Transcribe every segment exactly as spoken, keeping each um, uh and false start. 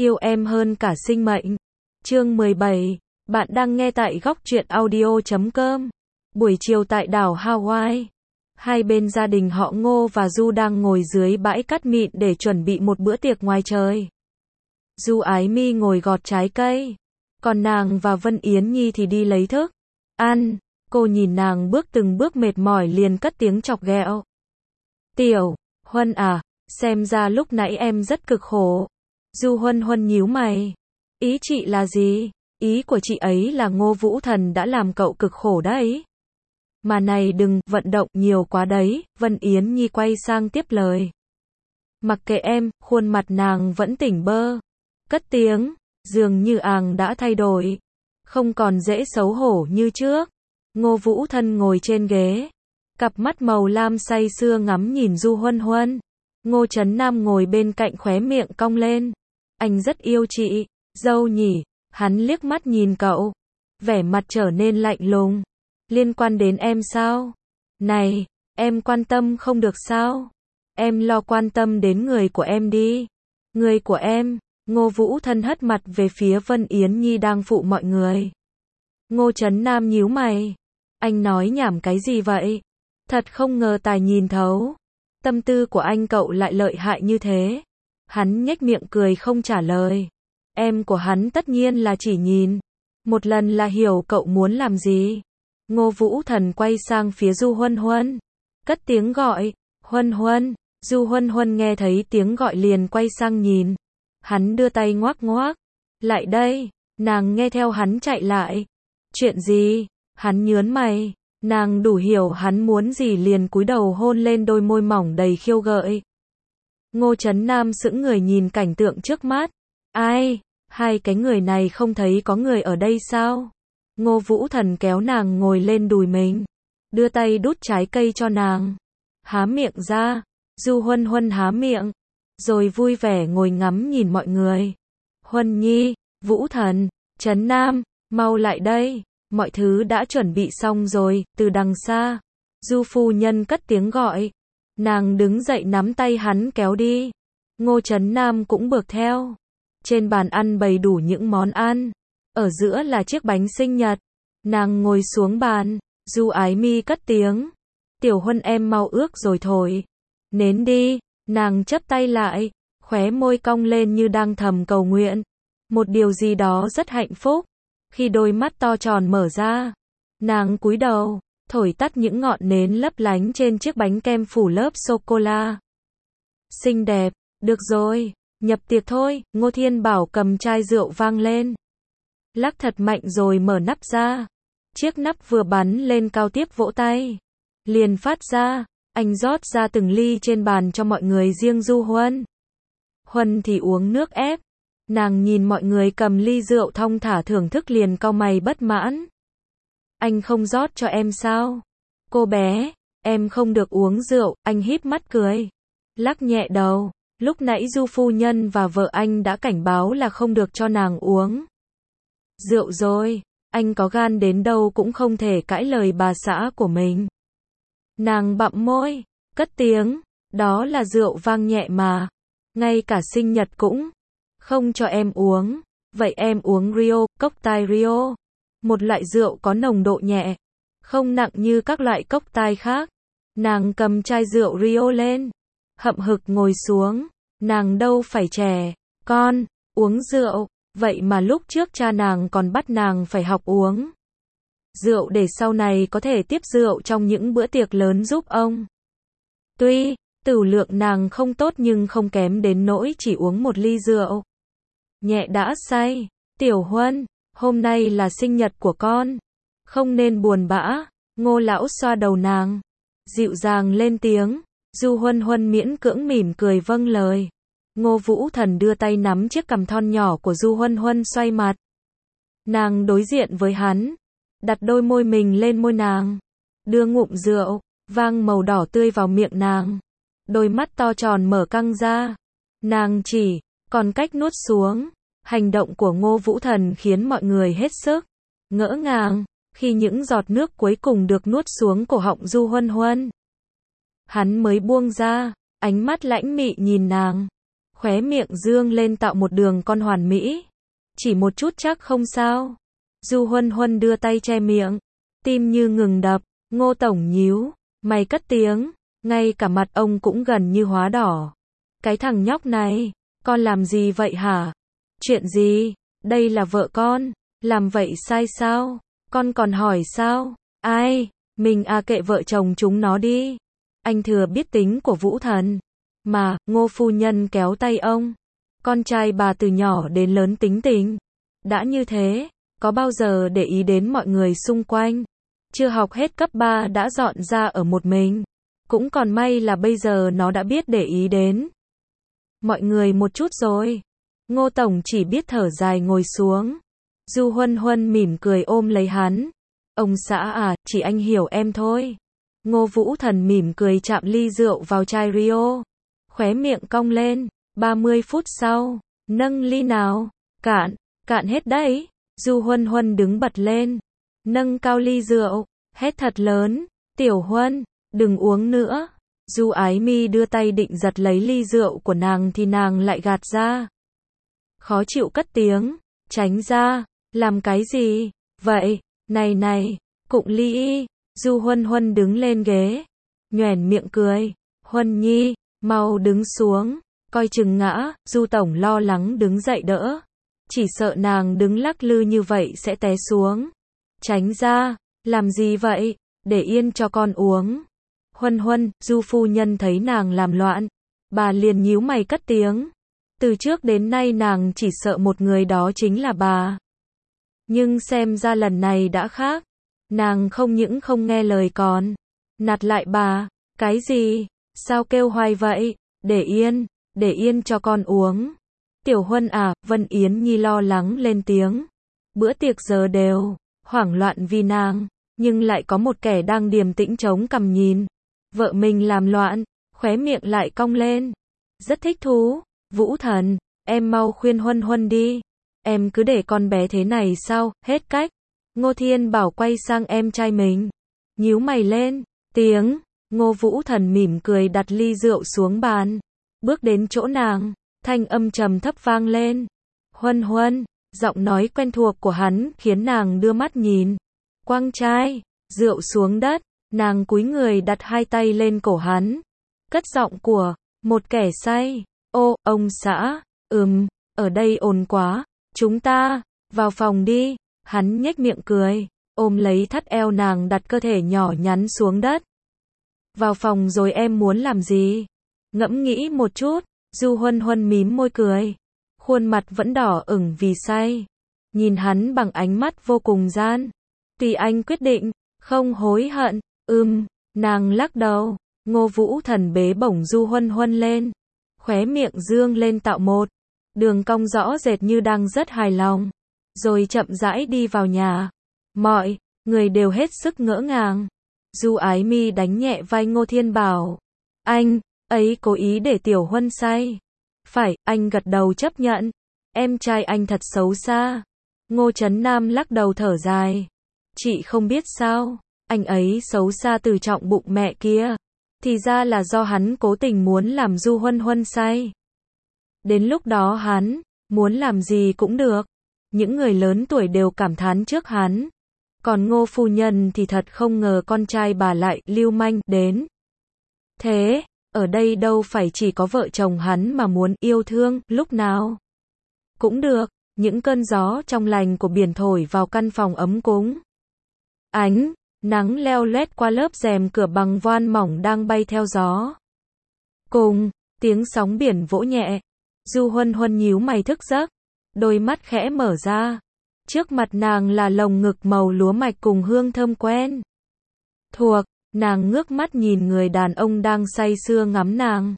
Yêu em hơn cả sinh mệnh. Chương mười bảy. Bạn đang nghe tại góc truyện audio chấm com. Buổi chiều tại đảo Hawaii. Hai bên gia đình họ Ngô và Du đang ngồi dưới bãi cát mịn để chuẩn bị một bữa tiệc ngoài trời. Du Ái Mi ngồi gọt trái cây. Còn nàng và Vân Yến Nhi thì đi lấy thức ăn. Cô nhìn nàng bước từng bước mệt mỏi liền cất tiếng chọc ghẹo. Tiểu Huân à, xem ra lúc nãy em rất cực khổ. Du Huân Huân nhíu mày. Ý chị là gì? Ý của chị ấy là Ngô Vũ Thần đã làm cậu cực khổ đấy. Mà này đừng vận động nhiều quá đấy, Vân Yến Nhi quay sang tiếp lời. Mặc kệ em, khuôn mặt nàng vẫn tỉnh bơ. Cất tiếng, dường như àng đã thay đổi. Không còn dễ xấu hổ như trước. Ngô Vũ Thần ngồi trên ghế. Cặp mắt màu lam say sưa ngắm nhìn Du Huân Huân. Ngô Trấn Nam ngồi bên cạnh khóe miệng cong lên. Anh rất yêu chị, dâu nhỉ, hắn liếc mắt nhìn cậu. Vẻ mặt trở nên lạnh lùng. Liên quan đến em sao? Này, em quan tâm không được sao? Em lo quan tâm đến người của em đi. Người của em, Ngô Vũ Thân hất mặt về phía Vân Yến Nhi đang phụ mọi người. Ngô Trấn Nam nhíu mày. Anh nói nhảm cái gì vậy? Thật không ngờ tài nhìn thấu. Tâm tư của anh cậu lại lợi hại như thế. Hắn nhếch miệng cười không trả lời. Em của hắn tất nhiên là chỉ nhìn. Một lần là hiểu cậu muốn làm gì. Ngô Vũ Thần quay sang phía Du Huân Huân. Cất tiếng gọi. Huân Huân. Du Huân Huân nghe thấy tiếng gọi liền quay sang nhìn. Hắn đưa tay ngoác ngoác. Lại đây. Nàng nghe theo hắn chạy lại. Chuyện gì? Hắn nhớn mày. Nàng đủ hiểu hắn muốn gì liền cúi đầu hôn lên đôi môi mỏng đầy khiêu gợi. Ngô Trấn Nam sững người nhìn cảnh tượng trước mắt. Ai? Hai cái người này không thấy có người ở đây sao? Ngô Vũ Thần kéo nàng ngồi lên đùi mình. Đưa tay đút trái cây cho nàng. Há miệng ra. Du Huân Huân há miệng. Rồi vui vẻ ngồi ngắm nhìn mọi người. Huân Nhi, Vũ Thần, Trấn Nam, mau lại đây. Mọi thứ đã chuẩn bị xong rồi, từ đằng xa. Du phu nhân cất tiếng gọi. Nàng đứng dậy nắm tay hắn kéo đi. Ngô Trấn Nam cũng bước theo. Trên bàn ăn bày đủ những món ăn. Ở giữa là chiếc bánh sinh nhật. Nàng ngồi xuống bàn. Du Ái Mi cất tiếng. Tiểu Huân em mau ước rồi thổi. Nến đi. Nàng chắp tay lại. Khóe môi cong lên như đang thầm cầu nguyện. Một điều gì đó rất hạnh phúc. Khi đôi mắt to tròn mở ra. Nàng cúi đầu. Thổi tắt những ngọn nến lấp lánh trên chiếc bánh kem phủ lớp sô-cô-la. Xinh đẹp. Được rồi. Nhập tiệc thôi. Ngô Thiên Bảo cầm chai rượu vang lên. Lắc thật mạnh rồi mở nắp ra. Chiếc nắp vừa bắn lên cao tiếp vỗ tay. Liền phát ra. Anh rót ra từng ly trên bàn cho mọi người riêng Du Huân. Huân thì uống nước ép. Nàng nhìn mọi người cầm ly rượu thong thả thưởng thức liền cau mày bất mãn. Anh không rót cho em sao? Cô bé, em không được uống rượu, anh híp mắt cười. Lắc nhẹ đầu, lúc nãy Du phu nhân và vợ anh đã cảnh báo là không được cho nàng uống rượu rồi, anh có gan đến đâu cũng không thể cãi lời bà xã của mình. Nàng bặm môi, cất tiếng, đó là rượu vang nhẹ mà, ngay cả sinh nhật cũng không cho em uống, vậy em uống Rio, cocktail Rio. Một loại rượu có nồng độ nhẹ, không nặng như các loại cocktail khác. Nàng cầm chai rượu Rio lên, hậm hực ngồi xuống, nàng đâu phải trẻ, con, uống rượu, vậy mà lúc trước cha nàng còn bắt nàng phải học uống rượu để sau này có thể tiếp rượu trong những bữa tiệc lớn giúp ông. Tuy, tửu lượng nàng không tốt nhưng không kém đến nỗi chỉ uống một ly rượu nhẹ đã say. Tiểu Huân, hôm nay là sinh nhật của con, không nên buồn bã. Ngô lão xoa đầu nàng, dịu dàng lên tiếng. Du Huân Huân miễn cưỡng mỉm cười vâng lời. Ngô Vũ Thần đưa tay nắm chiếc cằm thon nhỏ của Du Huân Huân xoay mặt. Nàng đối diện với hắn, đặt đôi môi mình lên môi nàng, đưa ngụm rượu vang màu đỏ tươi vào miệng nàng. Đôi mắt to tròn mở căng ra. Nàng chỉ còn cách nuốt xuống. Hành động của Ngô Vũ Thần khiến mọi người hết sức ngỡ ngàng khi những giọt nước cuối cùng được nuốt xuống cổ họng Du Huân Huân. Hắn mới buông ra, ánh mắt lãnh mị nhìn nàng. khóe miệng dương lên tạo một đường con hoàn mỹ. Chỉ một chút chắc không sao. Du Huân Huân đưa tay che miệng, tim như ngừng đập. Ngô Tổng nhíu mày cất tiếng, ngay cả mặt ông cũng gần như hóa đỏ. Cái thằng nhóc này, con làm gì vậy hả? Chuyện gì? Đây là vợ con, làm vậy sai sao? Con còn hỏi sao? Ai? Mình à kệ vợ chồng chúng nó đi. Anh thừa biết tính của Vũ Thần. Mà, Ngô phu nhân kéo tay ông. Con trai bà từ nhỏ đến lớn tính tình. Đã như thế, có bao giờ để ý đến mọi người xung quanh. Chưa học hết cấp ba đã dọn ra ở một mình. Cũng còn may là bây giờ nó đã biết để ý đến mọi người một chút rồi. Ngô Tổng chỉ biết thở dài ngồi xuống. Du Huân Huân mỉm cười ôm lấy hắn. Ông xã à, chỉ anh hiểu em thôi. Ngô Vũ Thần mỉm cười chạm ly rượu vào chai Rio. Khóe miệng cong lên. ba mươi phút sau, nâng ly nào. Cạn, cạn hết đấy. Du Huân Huân đứng bật lên. Nâng cao ly rượu, hét thật lớn. Tiểu Huân, đừng uống nữa. Du Ái Mi đưa tay định giật lấy ly rượu của nàng thì nàng lại gạt ra. Khó chịu cất tiếng. Tránh ra. Làm cái gì? Vậy, này này, cụng ly y. Du Huân Huân đứng lên ghế. Nhoẻn miệng cười. Huân Nhi, mau đứng xuống. Coi chừng ngã. Du Tổng lo lắng đứng dậy đỡ. Chỉ sợ nàng đứng lắc lư như vậy sẽ té xuống. Tránh ra. Làm gì vậy? Để yên cho con uống. Huân Huân, Du phu nhân thấy nàng làm loạn. Bà liền nhíu mày cất tiếng. Từ trước đến nay nàng chỉ sợ một người đó chính là bà. Nhưng xem ra lần này đã khác. Nàng không những không nghe lời còn nạt lại bà. Cái gì? Sao kêu hoài vậy? Để yên, để yên cho con uống. Tiểu Huân à, Vân Yến Nhi lo lắng lên tiếng. Bữa tiệc giờ đều hoảng loạn vì nàng, nhưng lại có một kẻ đang điềm tĩnh chống cằm nhìn vợ mình làm loạn, khóe miệng lại cong lên. Rất thích thú. Vũ Thần, em mau khuyên Huân Huân đi. Em cứ để con bé thế này sao? Hết cách. Ngô Thiên Bảo quay sang em trai mình, nhíu mày lên. Tiếng. Ngô Vũ Thần mỉm cười đặt ly rượu xuống bàn, bước đến chỗ nàng, thanh âm trầm thấp vang lên. Huân Huân. Giọng nói quen thuộc của hắn khiến nàng đưa mắt nhìn. Quăng chai rượu xuống đất, nàng cúi người đặt hai tay lên cổ hắn, cất giọng của một kẻ say. Ô, ông xã, ừm, ở đây ồn quá, chúng ta vào phòng đi. Hắn nhếch miệng cười, ôm lấy thắt eo nàng đặt cơ thể nhỏ nhắn xuống đất. Vào phòng rồi em muốn làm gì? Ngẫm nghĩ một chút. Du Huân Huân mím môi cười, khuôn mặt vẫn đỏ ửng vì say. Nhìn hắn bằng ánh mắt vô cùng gian. Tùy anh quyết định, không hối hận. Ừm, nàng lắc đầu. Ngô Vũ Thần bế bổng Du Huân Huân lên, khóe miệng dương lên tạo một đường cong rõ rệt như đang rất hài lòng, rồi chậm rãi đi vào nhà. Mọi người đều hết sức ngỡ ngàng. Du Ái Mi đánh nhẹ vai Ngô Thiên Bảo. Anh ấy cố ý để Tiểu Huân say. Phải, anh gật đầu chấp nhận. Em trai anh thật xấu xa. Ngô Trấn Nam lắc đầu thở dài. Chị không biết sao, anh ấy xấu xa từ trọng bụng mẹ kia. Thì ra là do hắn cố tình muốn làm Du Huân Huân say. Đến lúc đó hắn muốn làm gì cũng được. Những người lớn tuổi đều cảm thán trước hắn. Còn Ngô phu nhân thì thật không ngờ con trai bà lại lưu manh đến thế. Ở đây đâu phải chỉ có vợ chồng hắn mà muốn yêu thương lúc nào cũng được. Những cơn gió trong lành của biển thổi vào căn phòng ấm cúng. Ánh nắng leo lét qua lớp rèm cửa bằng voan mỏng đang bay theo gió. Cùng tiếng sóng biển vỗ nhẹ. Du Huân Huân nhíu mày thức giấc, đôi mắt khẽ mở ra. Trước mặt nàng là lồng ngực màu lúa mạch cùng hương thơm quen thuộc. Nàng ngước mắt nhìn người đàn ông đang say sưa ngắm nàng.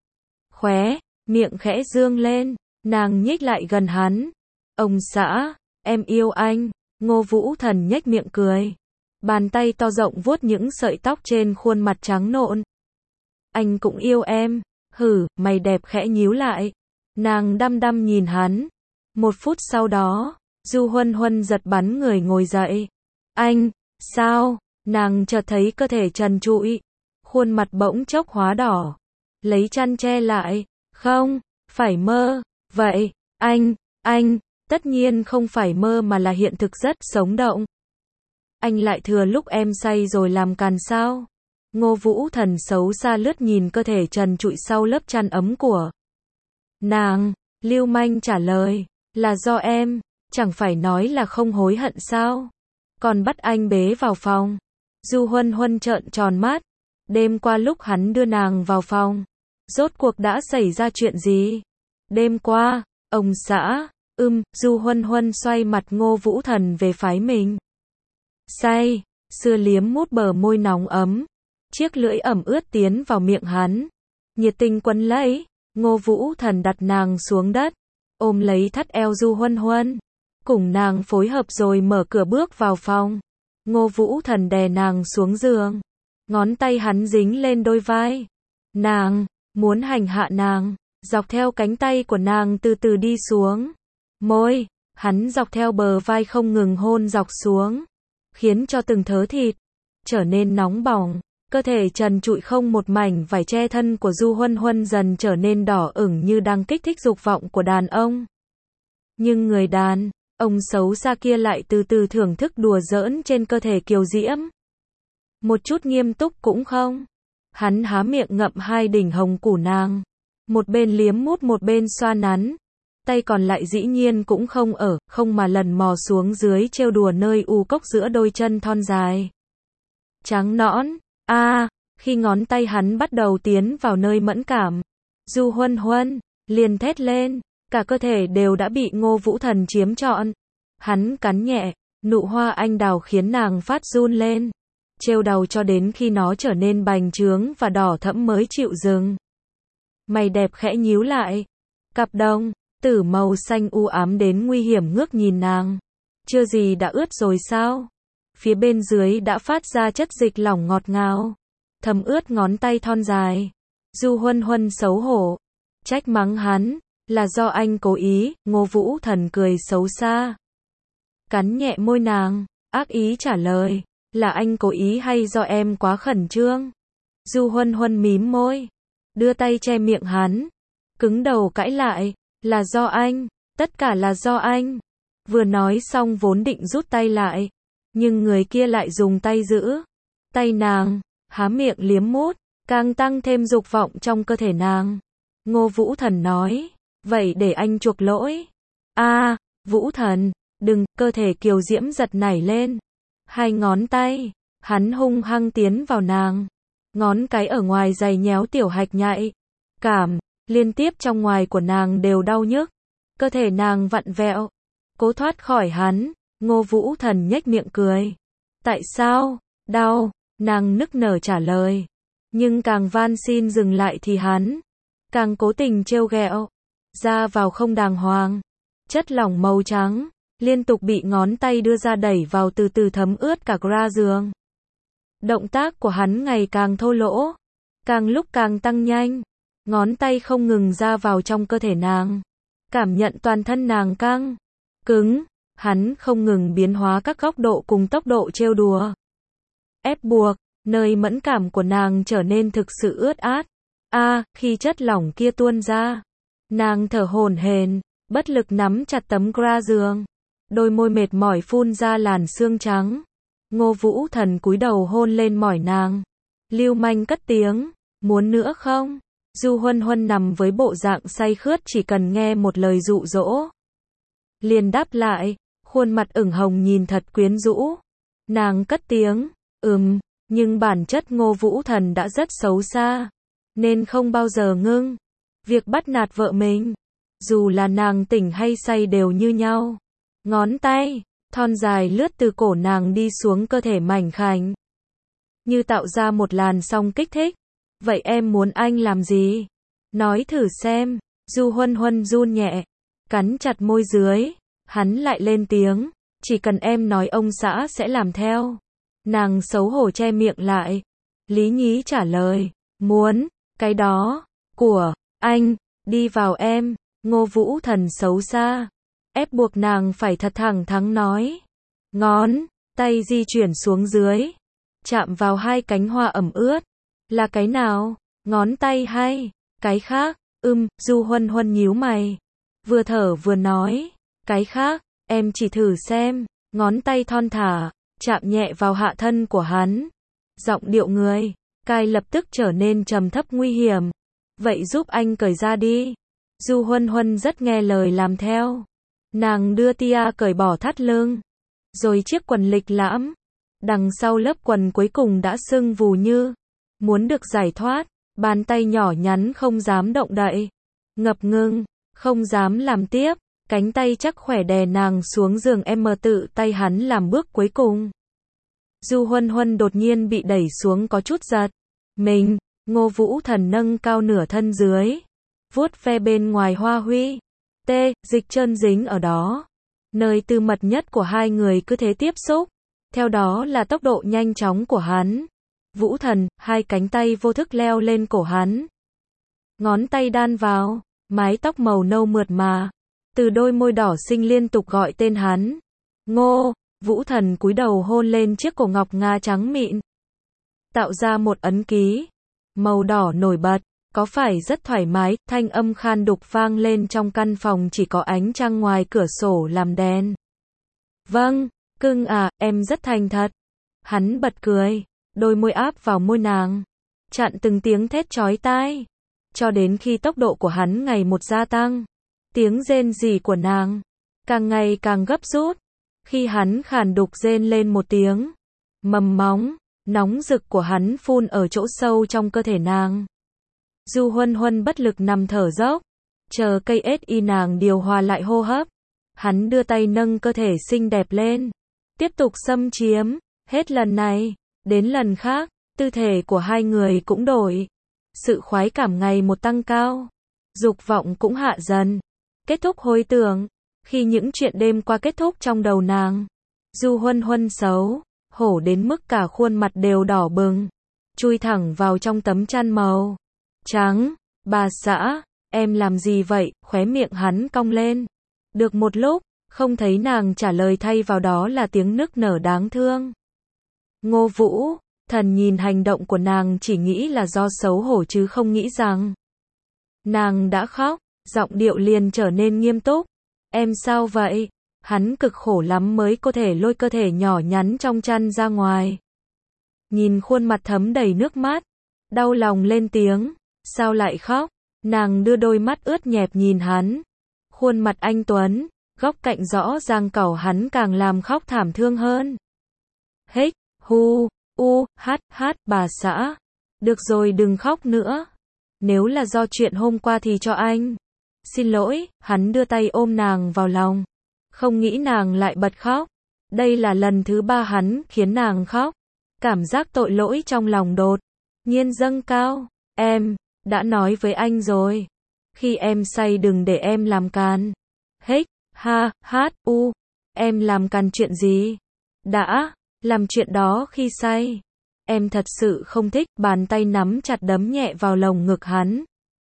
Khóe miệng khẽ dương lên, nàng nhích lại gần hắn. Ông xã, em yêu anh. Ngô Vũ Thần nhếch miệng cười, bàn tay to rộng vuốt những sợi tóc trên khuôn mặt trắng nộn. Anh cũng yêu em. Hử, mày đẹp khẽ nhíu lại. Nàng đăm đăm nhìn hắn. Một phút sau đó, Du Huân Huân giật bắn người ngồi dậy. Anh, sao? Nàng chợt thấy cơ thể trần trụi, khuôn mặt bỗng chốc hóa đỏ. Lấy chăn che lại. Không, Phải mơ. Vậy, anh, anh, tất nhiên không phải mơ mà là hiện thực rất sống động. Anh lại thừa lúc em say rồi làm càn sao? Ngô Vũ Thần xấu xa lướt nhìn cơ thể trần trụi sau lớp chăn ấm của nàng. Lưu manh trả lời, là do em, chẳng phải nói là không hối hận sao? Còn bắt anh bế vào phòng. Du Huân Huân trợn tròn mắt. Đêm qua lúc hắn đưa nàng vào phòng, rốt cuộc đã xảy ra chuyện gì? Đêm qua, ông xã, ưm, Du Huân Huân xoay mặt Ngô Vũ Thần về phái mình. Say, xưa liếm mút bờ môi nóng ấm. Chiếc lưỡi ẩm ướt tiến vào miệng hắn. Nhiệt tình quấn lấy. Ngô Vũ Thần đặt nàng xuống đất, ôm lấy thắt eo Du Huân Huân, cùng nàng phối hợp rồi mở cửa bước vào phòng. Ngô Vũ Thần đè nàng xuống giường, ngón tay hắn dính lên đôi vai nàng, muốn hành hạ nàng, dọc theo cánh tay của nàng từ từ đi xuống. Môi, hắn dọc theo bờ vai không ngừng hôn dọc xuống, khiến cho từng thớ thịt trở nên nóng bỏng. Cơ thể trần trụi không một mảnh vải che thân của Du Huân Huân dần trở nên đỏ ửng như đang kích thích dục vọng của đàn ông. Nhưng người đàn ông xấu xa kia lại từ từ thưởng thức đùa giỡn trên cơ thể kiều diễm. Một chút nghiêm túc cũng không. Hắn há miệng ngậm hai đỉnh hồng củ nàng, một bên liếm mút một bên xoa nắn. Tay còn lại dĩ nhiên cũng không ở, không mà lần mò xuống dưới trêu đùa nơi u cốc giữa đôi chân thon dài. Trắng nõn. A, à, khi ngón tay hắn bắt đầu tiến vào nơi mẫn cảm, Du Huân Huân liền thét lên, cả cơ thể đều đã bị Ngô Vũ Thần chiếm trọn. Hắn cắn nhẹ, nụ hoa anh đào khiến nàng phát run lên, trêu đầu cho đến khi nó trở nên bành trướng và đỏ thẫm mới chịu dừng. Mày đẹp khẽ nhíu lại, cặp đồng tử màu xanh u ám đến nguy hiểm ngước nhìn nàng. Chưa gì đã ướt rồi sao? Phía bên dưới đã phát ra chất dịch lỏng ngọt ngào, thấm ướt ngón tay thon dài. Du Huân Huân xấu hổ, trách mắng hắn, là do anh cố ý. Ngô Vũ Thần cười xấu xa, cắn nhẹ môi nàng, ác ý trả lời, là anh cố ý hay do em quá khẩn trương? Du Huân Huân mím môi, đưa tay che miệng hắn, cứng đầu cãi lại, là do anh, tất cả là do anh. Vừa nói xong vốn định rút tay lại, nhưng người kia lại dùng tay giữ tay nàng, há miệng liếm mút, càng tăng thêm dục vọng trong cơ thể nàng. Ngô Vũ Thần nói, vậy để anh chuộc lỗi. A, à, Vũ Thần, đừng. Cơ thể kiều diễm giật nảy lên, hai ngón tay hắn hung hăng tiến vào nàng, ngón cái ở ngoài giày nhéo tiểu hạch nhạy cảm liên tiếp trong ngoài của nàng đều đau nhức. Cơ thể nàng vặn vẹo, cố thoát khỏi hắn. Ngô Vũ Thần nhếch miệng cười. Tại sao? Đau, nàng nức nở trả lời. Nhưng càng van xin dừng lại thì hắn càng cố tình trêu ghẹo. Ra vào không đàng hoàng, chất lỏng màu trắng liên tục bị ngón tay đưa ra đẩy vào từ từ thấm ướt cả gra giường. Động tác của hắn ngày càng thô lỗ, càng lúc càng tăng nhanh. Ngón tay không ngừng ra vào trong cơ thể nàng, cảm nhận toàn thân nàng căng, cứng. Hắn không ngừng biến hóa các góc độ cùng tốc độ trêu đùa, ép buộc, nơi mẫn cảm của nàng trở nên thực sự ướt át. A, à, khi chất lỏng kia tuôn ra, nàng thở hổn hển, bất lực nắm chặt tấm gra giường, đôi môi mệt mỏi phun ra làn sương trắng. Ngô Vũ Thần cúi đầu hôn lên mỏi nàng. Lưu manh cất tiếng, muốn nữa không? Du Huân Huân nằm với bộ dạng say khướt chỉ cần nghe một lời dụ dỗ, liền đáp lại, khuôn mặt ửng hồng nhìn thật quyến rũ. Nàng cất tiếng, ừm, nhưng bản chất Ngô Vũ Thần đã rất xấu xa, nên không bao giờ ngưng việc bắt nạt vợ mình. Dù là nàng tỉnh hay say đều như nhau. Ngón tay thon dài lướt từ cổ nàng đi xuống cơ thể mảnh khảnh, như tạo ra một làn sóng kích thích. Vậy em muốn anh làm gì? Nói thử xem. Du Huân Huân run nhẹ, cắn chặt môi dưới. Hắn lại lên tiếng, chỉ cần em nói ông xã sẽ làm theo. Nàng xấu hổ che miệng lại. Lý nhí trả lời, muốn, cái đó, của, anh, đi vào em. Ngô Vũ Thần xấu xa, ép buộc nàng phải thật thẳng thắn nói. Ngón tay di chuyển xuống dưới, chạm vào hai cánh hoa ẩm ướt. Là cái nào? Ngón tay hay cái khác? Ưm, Du Huân Huân nhíu mày. Vừa thở vừa nói. Cái khác, em chỉ thử xem. Ngón tay thon thả, chạm nhẹ vào hạ thân của hắn. Giọng điệu người, cai lập tức trở nên trầm thấp nguy hiểm. Vậy giúp anh cởi ra đi. Du Huân Huân rất nghe lời làm theo. Nàng đưa tia cởi bỏ thắt lưng. Rồi chiếc quần lịch lãm. Đằng sau lớp quần cuối cùng đã sưng vù như muốn được giải thoát. Bàn tay nhỏ nhắn không dám động đậy. Ngập ngừng, không dám làm tiếp. Cánh tay chắc khỏe đè nàng xuống giường, em mờ tự tay hắn làm bước cuối cùng. Du Huân Huân đột nhiên bị đẩy xuống có chút giật. Mình, Ngô Vũ Thần nâng cao nửa thân dưới. Vuốt ve bên ngoài hoa huy. Tê, dịch trơn dính ở đó. Nơi tư mật nhất của hai người cứ thế tiếp xúc. Theo đó là tốc độ nhanh chóng của hắn. Vũ Thần, hai cánh tay vô thức leo lên cổ hắn. Ngón tay đan vào, mái tóc màu nâu mượt mà. Từ đôi môi đỏ xinh liên tục gọi tên hắn. Ngô, Vũ Thần cúi đầu hôn lên chiếc cổ ngọc nga trắng mịn. Tạo ra một ấn ký. Màu đỏ nổi bật, có phải rất thoải mái, thanh âm khan đục vang lên trong căn phòng chỉ có ánh trăng ngoài cửa sổ làm đèn. Vâng, cưng à, em rất thành thật. Hắn bật cười, đôi môi áp vào môi nàng. Chặn từng tiếng thét chói tai. Cho đến khi tốc độ của hắn ngày một gia tăng. Tiếng rên rỉ của nàng càng ngày càng gấp rút. Khi hắn khàn đục rên lên một tiếng, mầm móng nóng rực của hắn phun ở chỗ sâu trong cơ thể nàng. Du Huân Huân bất lực nằm thở dốc, chờ cây ét y nàng điều hòa lại hô hấp. Hắn đưa tay nâng cơ thể xinh đẹp lên, tiếp tục xâm chiếm. Hết lần này đến lần khác, tư thể của hai người cũng đổi. Sự khoái cảm ngày một tăng cao, dục vọng cũng hạ dần. Kết thúc hồi tưởng, khi những chuyện đêm qua kết thúc trong đầu nàng. Du Huân Huân xấu hổ đến mức cả khuôn mặt đều đỏ bừng, chui thẳng vào trong tấm chăn màu trắng. Bà xã, em làm gì vậy? Khóe miệng hắn cong lên. Được một lúc, không thấy nàng trả lời, thay vào đó là tiếng nức nở đáng thương. Ngô Vũ Thần nhìn hành động của nàng chỉ nghĩ là do xấu hổ chứ không nghĩ rằng nàng đã khóc. Giọng điệu liền trở nên nghiêm túc. Em sao vậy? Hắn cực khổ lắm mới có thể lôi cơ thể nhỏ nhắn trong chăn ra ngoài. Nhìn khuôn mặt thấm đầy nước mắt, đau lòng lên tiếng. Sao lại khóc? Nàng đưa đôi mắt ướt nhẹp nhìn hắn. Khuôn mặt anh tuấn, góc cạnh rõ ràng cẩu hắn càng làm khóc thảm thương hơn. Hích, hu, u, hát, hát, bà xã. Được rồi, đừng khóc nữa. Nếu là do chuyện hôm qua thì cho anh. Xin lỗi, hắn đưa tay ôm nàng vào lòng. Không nghĩ nàng lại bật khóc. Đây là lần thứ ba hắn khiến nàng khóc. Cảm giác tội lỗi trong lòng đột nhiên dâng cao. Em đã nói với anh rồi. Khi em say đừng để em làm càn. Hích, ha, hát, u. Em làm càn chuyện gì? Đã làm chuyện đó khi say. Em thật sự không thích. Bàn tay nắm chặt đấm nhẹ vào lồng ngực hắn.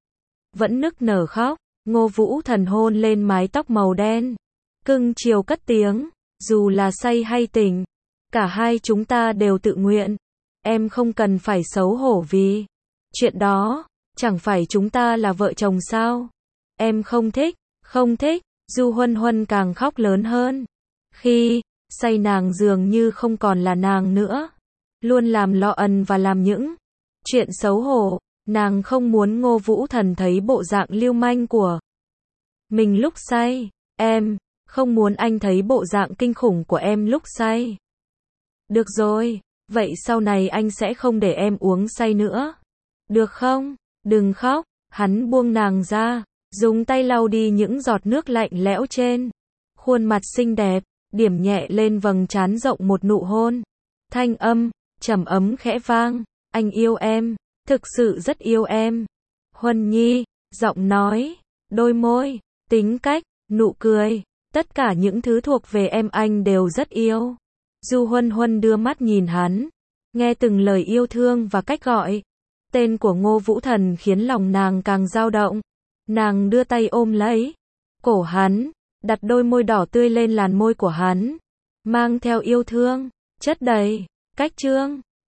Vẫn nức nở khóc. Ngô Vũ Thần hôn lên mái tóc màu đen. Cưng chiều cất tiếng. Dù là say hay tỉnh, cả hai chúng ta đều tự nguyện. Em không cần phải xấu hổ vì chuyện đó. Chẳng phải chúng ta là vợ chồng sao? Em không thích, không thích. Du Huân Huân càng khóc lớn hơn. Khi say nàng dường như không còn là nàng nữa. Luôn làm lo ân và làm những chuyện xấu hổ. Nàng không muốn Ngô Vũ Thần thấy bộ dạng lưu manh của mình lúc say. Em không muốn anh thấy bộ dạng kinh khủng của em lúc say. Được rồi, vậy sau này anh sẽ không để em uống say nữa. Được không? Đừng khóc. Hắn buông nàng ra, dùng tay lau đi những giọt nước lạnh lẽo trên khuôn mặt xinh đẹp, điểm nhẹ lên vầng trán rộng một nụ hôn. Thanh âm trầm ấm khẽ vang. Anh yêu em, thực sự rất yêu em. Huân Nhi, giọng nói, đôi môi, tính cách, nụ cười, tất cả những thứ thuộc về em anh đều rất yêu. Du Huân Huân đưa mắt nhìn hắn, nghe từng lời yêu thương và cách gọi tên của Ngô Vũ Thần khiến lòng nàng càng dao động. Nàng đưa tay ôm lấy cổ hắn, đặt đôi môi đỏ tươi lên làn môi của hắn, mang theo yêu thương chất đầy cách trương.